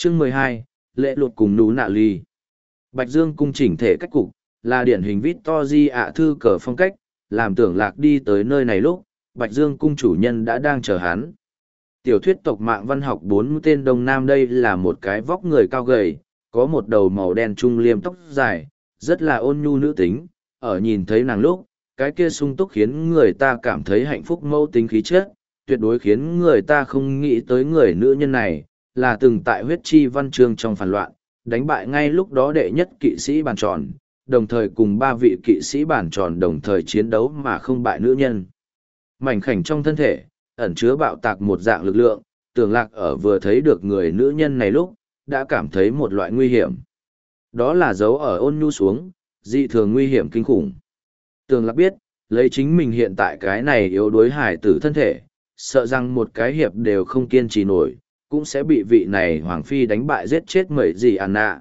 Chương 12, lễ luật cùng nú nạ ly. Bạch Dương cung chỉnh thể cách cục, là điển hình Victory ạ thư cờ phong cách, làm Tưởng Lạc đi tới nơi này lúc, Bạch Dương cung chủ nhân đã đang chờ hắn. Tiểu thuyết tộc mạng văn học 4 mũi tên Đông Nam đây là một cái vóc người cao gầy, có một đầu màu đen trung liêm tóc dài, rất là ôn nhu nữ tính, ở nhìn thấy nàng lúc, cái kia sung túc khiến người ta cảm thấy hạnh phúc mâu tính khí chất, tuyệt đối khiến người ta không nghĩ tới người nữ nhân này, là từng tại huyết chi văn chương trong phản loạn, đánh bại ngay lúc đó đệ nhất kỵ sĩ bàn tròn, đồng thời cùng 3 vị kỵ sĩ bàn tròn đồng thời chiến đấu mà không bại nữ nhân. Mảnh khảnh trong thân thể, ẩn chứa bạo tạc một dạng lực lượng, Tưởng Lạc ở vừa thấy được người nữ nhân này lúc, đã cảm thấy một loại nguy hiểm. Đó là dấu ở ôn nhu xuống, dị thường nguy hiểm kinh khủng. Tưởng Lạc biết, lấy chính mình hiện tại cái này yếu đuối hải tử thân thể, sợ rằng một cái hiệp đều không kiên trì nổi, cũng sẽ bị vị này Hoàng Phi đánh bại giết chết mẩy gì nạ.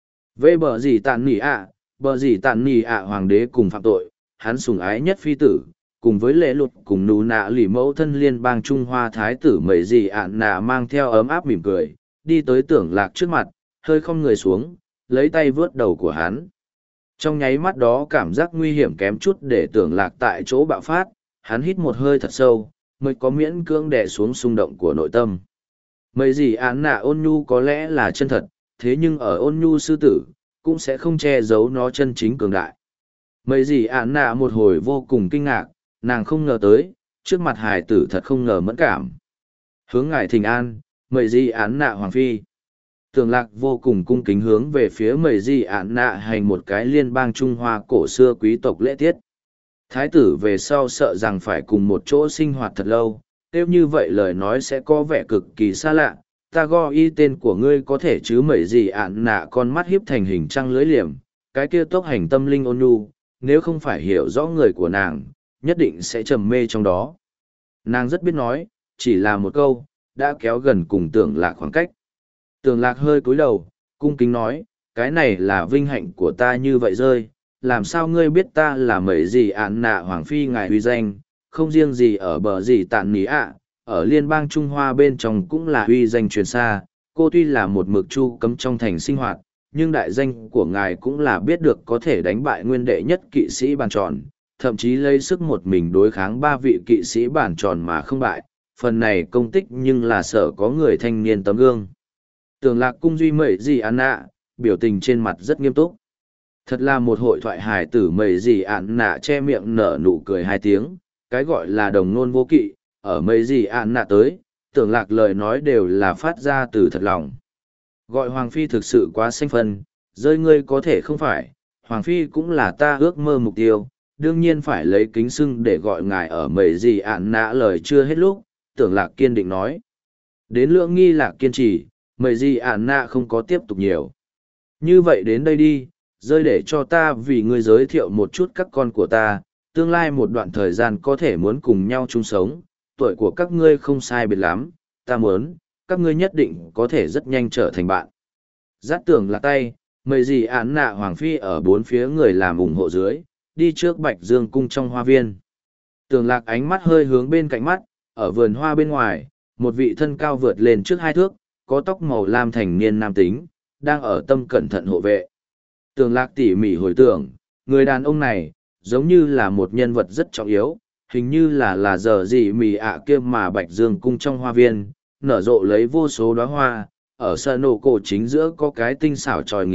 Về bờ gì tàn nỉ ạ, bờ gì tàn nỉ ạ Hoàng đế cùng phạm tội, hắn sủng ái nhất phi tử, cùng với lễ luật cùng nú nạ lì mẫu thân liên bang Trung Hoa Thái tử mẩy gì nạ mang theo ấm áp mỉm cười, đi tới Tưởng Lạc trước mặt, hơi không người xuống, lấy tay vướt đầu của hắn. Trong nháy mắt đó cảm giác nguy hiểm kém chút để Tưởng Lạc tại chỗ bạo phát, hắn hít một hơi thật sâu, mới có miễn cưỡng đè xuống xung động của nội tâm. Mấy gì án nạ ôn nhu có lẽ là chân thật, thế nhưng ở ôn nhu sư tử, cũng sẽ không che giấu nó chân chính cường đại. Mấy gì án nạ một hồi vô cùng kinh ngạc, nàng không ngờ tới, trước mặt hài tử thật không ngờ mẫn cảm. Hướng ngài thỉnh an, mấy gì án nạ Hoàng Phi. Tưởng Lạc vô cùng cung kính hướng về phía mấy gì án nạ hành một cái liên bang Trung Hoa cổ xưa quý tộc lễ tiết. Thái tử về sau sợ rằng phải cùng một chỗ sinh hoạt thật lâu, nếu như vậy lời nói sẽ có vẻ cực kỳ xa lạ. Ta go y tên của ngươi có thể chứ mấy gì ạn nạ con mắt hiếp thành hình trăng lưới liềm, cái kia tốc hành tâm linh ôn nhu, nếu không phải hiểu rõ người của nàng, nhất định sẽ trầm mê trong đó. Nàng rất biết nói, chỉ là một câu, đã kéo gần cùng Tưởng Lạc khoảng cách. Tưởng Lạc hơi cúi đầu, cung kính nói, cái này là vinh hạnh của ta như vậy rơi, làm sao ngươi biết ta là mấy gì ạn nạ Hoàng Phi ngài uy danh, không riêng gì ở bờ gì tàn ní ạ, ở liên bang Trung Hoa bên trong cũng là uy danh truyền xa, cô tuy là một mực chu cấm trong thành sinh hoạt, nhưng đại danh của ngài cũng là biết được có thể đánh bại nguyên đệ nhất kỵ sĩ bàn tròn, thậm chí lấy sức một mình đối kháng 3 vị kỵ sĩ bàn tròn mà không bại, phần này công tích nhưng là sợ có người thanh niên tấm gương. Tưởng Lạc cung duy mẩy gì án nạ, biểu tình trên mặt rất nghiêm túc. Thật là một hội thoại hài tử mẩy gì án nạ che miệng nở nụ cười 2 tiếng, cái gọi là đồng nôn vô kỵ, ở mấy gì án nạ tới, Tưởng Lạc lời nói đều là phát ra từ thật lòng. Gọi Hoàng Phi thực sự quá xanh phân, rơi ngươi có thể không phải, Hoàng Phi cũng là ta ước mơ mục tiêu, đương nhiên phải lấy kính xưng để gọi ngài ở mấy gì án nạ lời chưa hết lúc, Tưởng Lạc kiên định nói. Đến lượng nghi lạc kiên trì, mấy gì án nạ không có tiếp tục nhiều. Như vậy đến đây đi, rơi để cho ta vì ngươi giới thiệu một chút các con của ta, tương lai một đoạn thời gian có thể muốn cùng nhau chung sống, tuổi của các ngươi không sai biệt lắm, ta muốn, các ngươi nhất định có thể rất nhanh trở thành bạn. Dắt Tưởng Lạc tay, mấy gì án nạ Hoàng Phi ở 4 phía người làm ủng hộ dưới, đi trước Bạch Dương cung trong hoa viên. Tưởng Lạc ánh mắt hơi hướng bên cạnh mắt, ở vườn hoa bên ngoài, một vị thân cao vượt lên trước 2 thước, có tóc màu lam thành niên nam tính, đang ở tâm cẩn thận hộ vệ. Tưởng Lạc tỉ mỉ hồi tưởng, người đàn ông này, giống như là một nhân vật rất trọng yếu, hình như là giờ gì mì ạ kia mà Bạch Dương cung trong hoa viên, nở rộ lấy vô số đóa hoa, ở sân nổ cổ chính giữa có cái tinh xảo tròi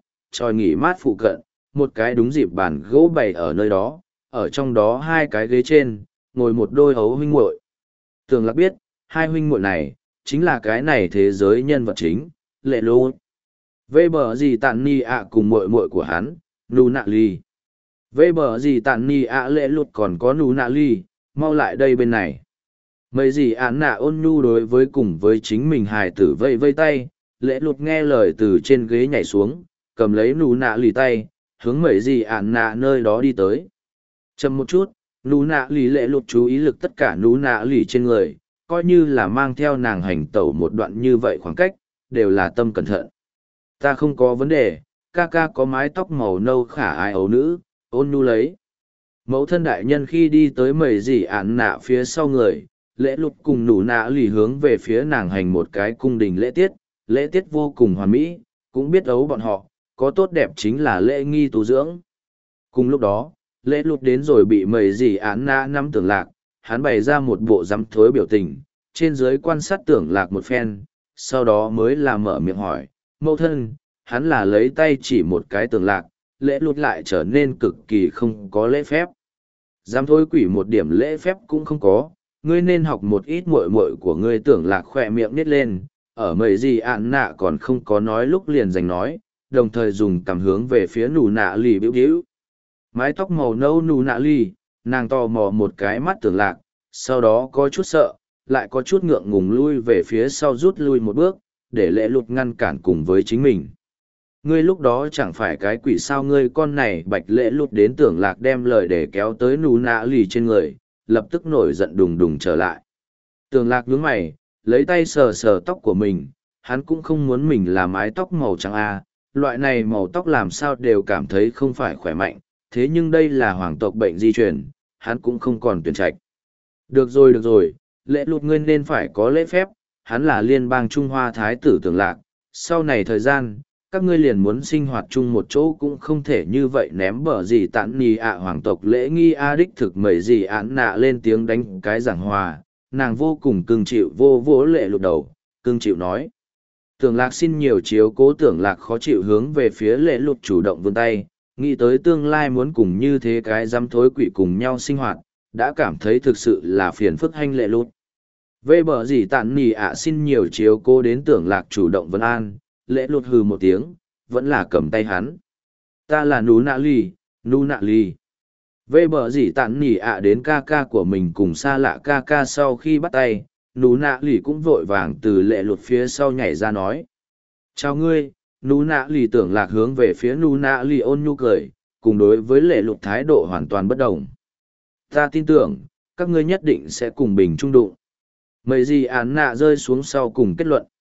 nghỉ mát phụ cận, một cái đúng dịp bàn gỗ bày ở nơi đó, ở trong đó 2 cái ghế trên, ngồi một đôi hấu huynh muội. Tưởng Lạc biết, 2 huynh muội này, chính là cái này thế giới nhân vật chính, lệ lô. Vê bờ gì tàn ni ạ cùng muội muội của hắn, nụ nạ ly. Vê bờ gì tàn ni ạ lệ lụt còn có nụ nạ ly, mau lại đây bên này. Mấy gì án nạ ôn nhu đối với cùng với chính mình hài tử vây vây tay, lệ lụt nghe lời từ trên ghế nhảy xuống, cầm lấy nụ nạ lì tay, hướng mấy gì án nạ nơi đó đi tới. Chậm một chút, nụ nạ lì lệ lụt chú ý lực tất cả nụ nạ lì trên người, coi như là mang theo nàng hành tẩu một đoạn như vậy khoảng cách, đều là tâm cẩn thận. Ta không có vấn đề, ca ca có mái tóc màu nâu khả ai ấu nữ, ôn nhu lấy. Mẫu thân đại nhân khi đi tới mấy gì án nạ phía sau người, lễ lụt cùng nụ nạ lì hướng về phía nàng hành một cái cung đình lễ tiết, lễ tiết vô cùng hoàn mỹ, cũng biết ấu bọn họ, có tốt đẹp chính là lễ nghi tu dưỡng. Cùng lúc đó, lễ lụt đến rồi bị mầy dì án na nắm tưởng lạc, hắn bày ra một bộ dám thối biểu tình, trên dưới quan sát tưởng lạc một phen, sau đó mới là mở miệng hỏi, mẫu thân, hắn là lấy tay chỉ một cái tưởng lạc, lễ lụt lại trở nên cực kỳ không có lễ phép. Dám thối quỷ một điểm lễ phép cũng không có, ngươi nên học một ít muội muội của ngươi. Tưởng lạc khỏe miệng nít lên, ở mầy gì ạn nạ còn không có nói lúc liền giành nói, đồng thời dùng cảm hướng về phía nụ nạ lì biểu biểu. Mái tóc màu nâu nụ nạ lì, nàng tò mò một cái mắt tưởng lạc, sau đó có chút sợ, lại có chút ngượng ngùng lui về phía sau rút lui một bước, để lễ lụt ngăn cản cùng với chính mình. Ngươi lúc đó chẳng phải cái quỷ sao, ngươi con này. Bạch lễ lụt đến tưởng lạc đem lời để kéo tới nụ nạ lì trên người, lập tức nổi giận đùng đùng trở lại. Tưởng lạc nhướng mày, lấy tay sờ sờ tóc của mình, hắn cũng không muốn mình là mái tóc màu trắng a, loại này màu tóc làm sao đều cảm thấy không phải khỏe mạnh, thế nhưng đây là hoàng tộc bệnh di truyền, hắn cũng không còn tuyển trạch. Được rồi, lễ lụt ngươi nên phải có lễ phép, hắn là liên bang Trung Hoa Thái tử Tưởng lạc, sau này thời gian, các ngươi liền muốn sinh hoạt chung một chỗ cũng không thể như vậy ném bờ gì tản nì ạ. Hoàng tộc lễ nghi a đích thực mẩy gì án nạ lên tiếng đánh cái giảng hòa, nàng vô cùng cưng chịu vô vỗ lễ lụt đầu, cưng chịu nói. Tưởng lạc xin nhiều chiếu cố. Tưởng lạc khó chịu hướng về phía lễ lụt chủ động vươn tay, nghĩ tới tương lai muốn cùng như thế cái dám thối quỷ cùng nhau sinh hoạt, đã cảm thấy thực sự là phiền phức hanh lễ lụt. Về bờ gì tản nì ạ xin nhiều chiếu cố đến tưởng lạc chủ động vân an, lễ lụt hừ một tiếng, vẫn là cầm tay hắn. Ta là nú nạ ly. Về bờ gì tản nỉ ạ đến ca ca của mình cùng xa lạ ca ca sau khi bắt tay, nú nạ lì cũng vội vàng từ lễ lụt phía sau nhảy ra nói. Chào ngươi, nú nạ lì. Tưởng lạc hướng về phía nú nạ lì ôn nhu cười, cùng đối với lễ lụt thái độ hoàn toàn bất đồng. Ta tin tưởng, các ngươi nhất định sẽ cùng bình trung đụng. Mấy gì án nạ rơi xuống sau cùng kết luận.